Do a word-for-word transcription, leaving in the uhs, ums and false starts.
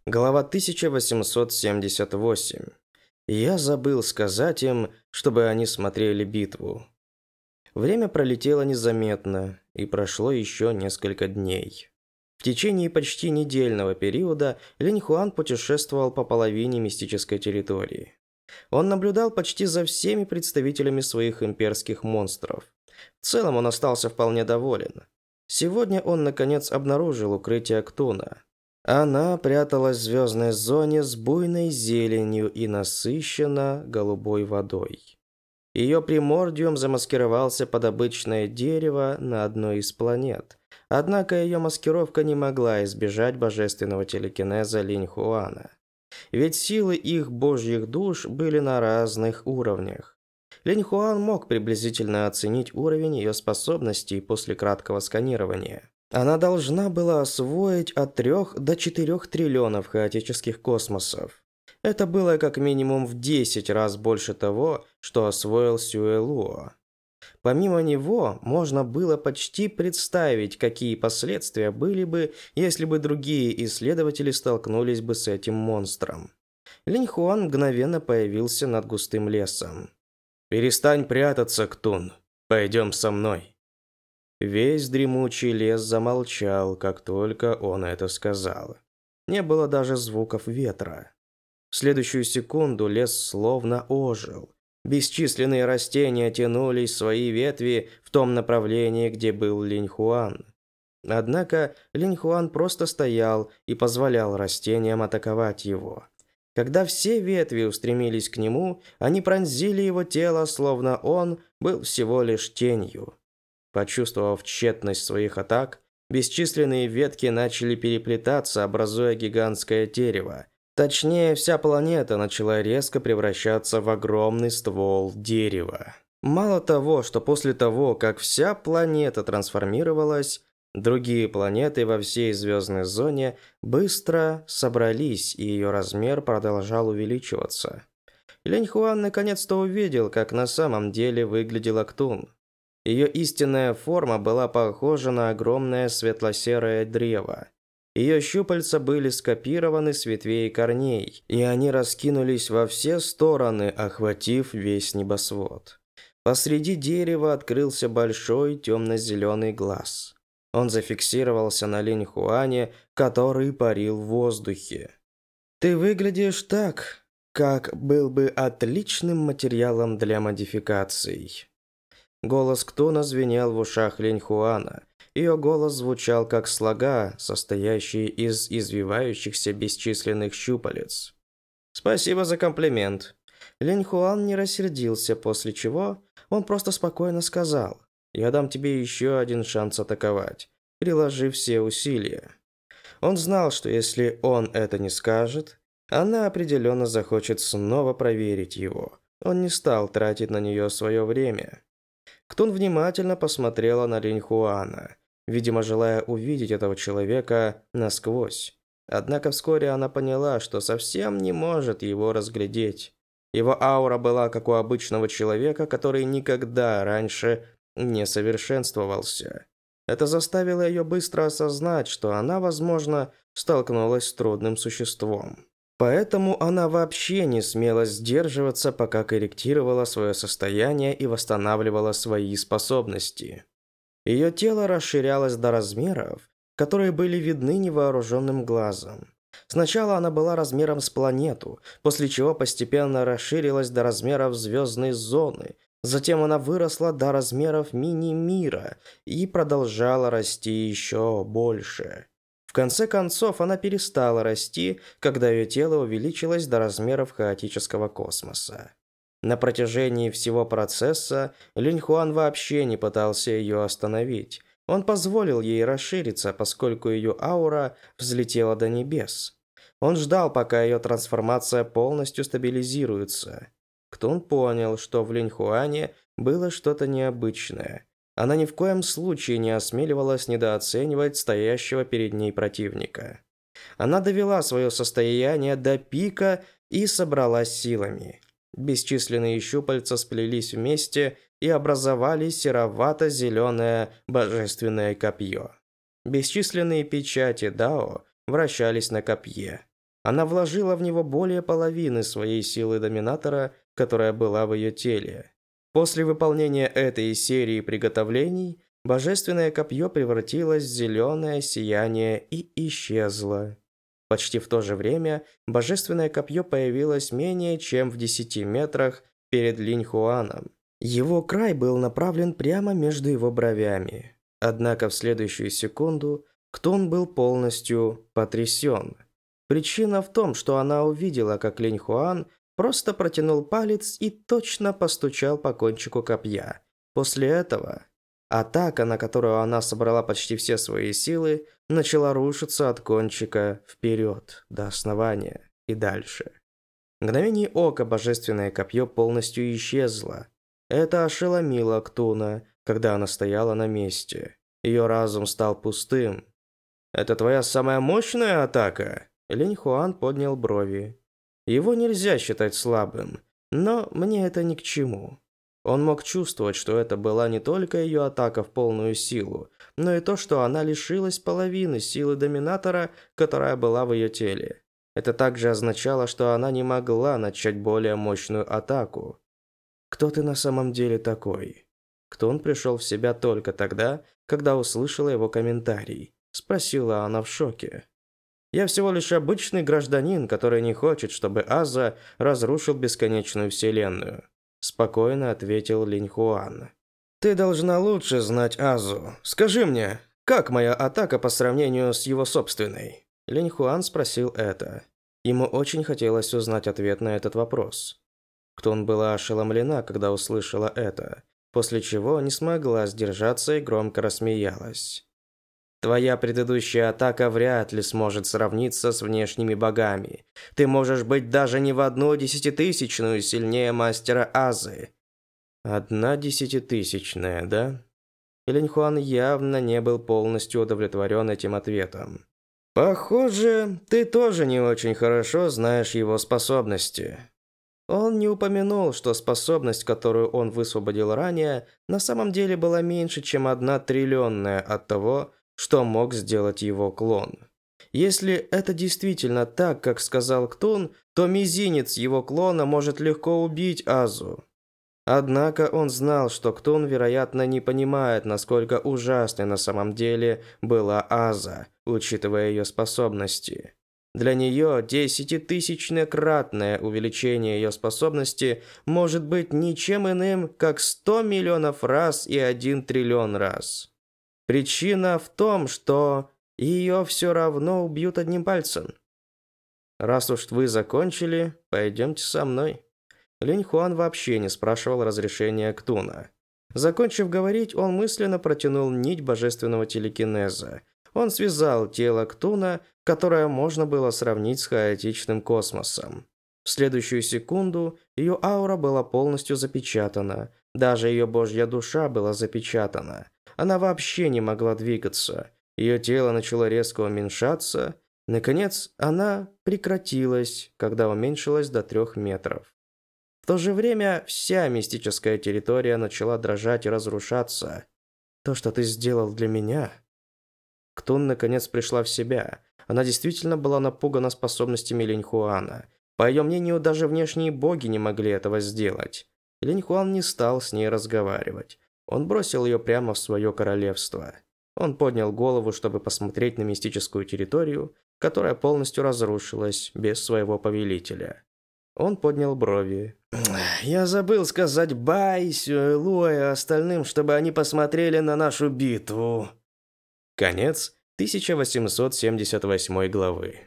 Глава тысяча восемьсот семьдесят восемь. Я забыл сказать им, чтобы они смотрели битву. Время пролетело незаметно, и прошло еще несколько дней. В течение почти недельного периода Линь Хуан путешествовал по половине мистической территории. Он наблюдал почти за всеми представителями своих имперских монстров. В целом он остался вполне доволен. Сегодня он, наконец, обнаружил укрытие Ктуна. Она пряталась в звездной зоне с буйной зеленью и насыщенно голубой водой. Ее примордиум замаскировался под обычное дерево на одной из планет. Однако ее маскировка не могла избежать божественного телекинеза Линь Хуана. Ведь силы их божьих душ были на разных уровнях. Линь Хуан мог приблизительно оценить уровень ее способностей после краткого сканирования. Она должна была освоить от трёх до четырёх триллионов хаотических космосов. Это было как минимум в десять раз больше того, что освоил Сюэ Луо. Помимо него, можно было почти представить, какие последствия были бы, если бы другие исследователи столкнулись бы с этим монстром. Линь Хуан мгновенно появился над густым лесом. «Перестань прятаться, Ктун. Пойдем со мной». Весь дремучий лес замолчал, как только он это сказал. Не было даже звуков ветра. В следующую секунду лес словно ожил. Бесчисленные растения тянулись свои ветви в том направлении, где был Линь Хуан. Однако Линь Хуан просто стоял и позволял растениям атаковать его. Когда все ветви устремились к нему, они пронзили его тело, словно он был всего лишь тенью. Почувствовав тщетность своих атак, бесчисленные ветки начали переплетаться, образуя гигантское дерево. Точнее, вся планета начала резко превращаться в огромный ствол дерева. Мало того, что после того, как вся планета трансформировалась, другие планеты во всей звездной зоне быстро собрались, и ее размер продолжал увеличиваться. Линь Хуан наконец-то увидел, как на самом деле выглядел Ктун. Ее истинная форма была похожа на огромное светло-серое древо. Ее щупальца были скопированы с ветвей и корней, и они раскинулись во все стороны, охватив весь небосвод. Посреди дерева открылся большой темно-зеленый глаз. Он зафиксировался на Линь Хуане, который парил в воздухе. «Ты выглядишь так, как был бы отличным материалом для модификаций». Голос Ктуна звенел в ушах Линь Хуана. Ее голос звучал как слога, состоящие из извивающихся бесчисленных щупалец. «Спасибо за комплимент». Линь Хуан не рассердился, после чего он просто спокойно сказал: «Я дам тебе еще один шанс атаковать, приложи все усилия». Он знал, что если он это не скажет, она определенно захочет снова проверить его. Он не стал тратить на нее свое время. Ктун внимательно посмотрела на Линь Хуана, видимо, желая увидеть этого человека насквозь. Однако вскоре она поняла, что совсем не может его разглядеть. Его аура была как у обычного человека, который никогда раньше не совершенствовался. Это заставило ее быстро осознать, что она, возможно, столкнулась с трудным существом. Поэтому она вообще не смела сдерживаться, пока корректировала свое состояние и восстанавливала свои способности. Ее тело расширялось до размеров, которые были видны невооруженным глазом. Сначала она была размером с планету, после чего постепенно расширилась до размеров звездной зоны. Затем она выросла до размеров мини-мира и продолжала расти еще больше. В конце концов, она перестала расти, когда ее тело увеличилось до размеров хаотического космоса. На протяжении всего процесса Линь Хуан вообще не пытался ее остановить. Он позволил ей расшириться, поскольку ее аура взлетела до небес. Он ждал, пока ее трансформация полностью стабилизируется. Ктун понял, что в Линь Хуане было что-то необычное. Она ни в коем случае не осмеливалась недооценивать стоящего перед ней противника. Она довела свое состояние до пика и собралась силами. Бесчисленные щупальца сплелись вместе и образовали серовато-зеленое божественное копье. Бесчисленные печати Дао вращались на копье. Она вложила в него более половины своей силы доминатора, которая была в ее теле. После выполнения этой серии приготовлений, божественное копье превратилось в зеленое сияние и исчезло. Почти в то же время божественное копье появилось менее чем в десяти метрах перед Линьхуаном. Его край был направлен прямо между его бровями. Однако в следующую секунду Ктун был полностью потрясен. Причина в том, что она увидела, как Линьхуан просто протянул палец и точно постучал по кончику копья. После этого атака, на которую она собрала почти все свои силы, начала рушиться от кончика вперед, до основания и дальше. В мгновение ока божественное копье полностью исчезло. Это ошеломило Ктуна, когда она стояла на месте. Ее разум стал пустым. «Это твоя самая мощная атака?» Линьхуан поднял брови. Его нельзя считать слабым, но мне это ни к чему. Он мог чувствовать, что это была не только ее атака в полную силу, но и то, что она лишилась половины силы доминатора, которая была в ее теле. Это также означало, что она не могла начать более мощную атаку. «Кто ты на самом деле такой?» Ктун пришел в себя только тогда, когда услышала его комментарий. Спросила она в шоке. «Я всего лишь обычный гражданин, который не хочет, чтобы Аза разрушил бесконечную вселенную», спокойно ответил Линьхуан. «Ты должна лучше знать Азу. Скажи мне, как моя атака по сравнению с его собственной?» Линьхуан спросил это. Ему очень хотелось узнать ответ на этот вопрос. Ктун была ошеломлена, когда услышала это, после чего не смогла сдержаться и громко рассмеялась. «Твоя предыдущая атака вряд ли сможет сравниться с внешними богами. Ты можешь быть даже не в одну десятитысячную сильнее мастера Азы». «Одна десятитысячная, да?» Линьхуан явно не был полностью удовлетворен этим ответом. «Похоже, ты тоже не очень хорошо знаешь его способности». Он не упомянул, что способность, которую он высвободил ранее, на самом деле была меньше, чем одна триллионная от того, что мог сделать его клон. Если это действительно так, как сказал Ктун, то мизинец его клона может легко убить Азу. Однако он знал, что Ктун, вероятно, не понимает, насколько ужасной на самом деле была Аза, учитывая ее способности. Для нее десятитысячнократное увеличение ее способности может быть ничем иным, как сто миллионов раз и один триллион раз. Причина в том, что ее все равно убьют одним пальцем. «Раз уж вы закончили, пойдемте со мной». Линьхуан вообще не спрашивал разрешения Ктуна. Закончив говорить, он мысленно протянул нить божественного телекинеза. Он связал тело Ктуна, которое можно было сравнить с хаотичным космосом. В следующую секунду ее аура была полностью запечатана. Даже ее божья душа была запечатана. Она вообще не могла двигаться. Ее тело начало резко уменьшаться. Наконец, она прекратилась, когда уменьшилась до трех метров. В то же время вся мистическая территория начала дрожать и разрушаться. «То, что ты сделал для меня...» Ктун наконец пришла в себя. Она действительно была напугана способностями Линьхуана. По ее мнению, даже внешние боги не могли этого сделать. Линьхуан не стал с ней разговаривать. Он бросил ее прямо в свое королевство. Он поднял голову, чтобы посмотреть на мистическую территорию, которая полностью разрушилась без своего повелителя. Он поднял брови. «Я забыл сказать Бай, Сюэлу и остальным, чтобы они посмотрели на нашу битву». Конец тысяча восемьсот семьдесят восьмой главы.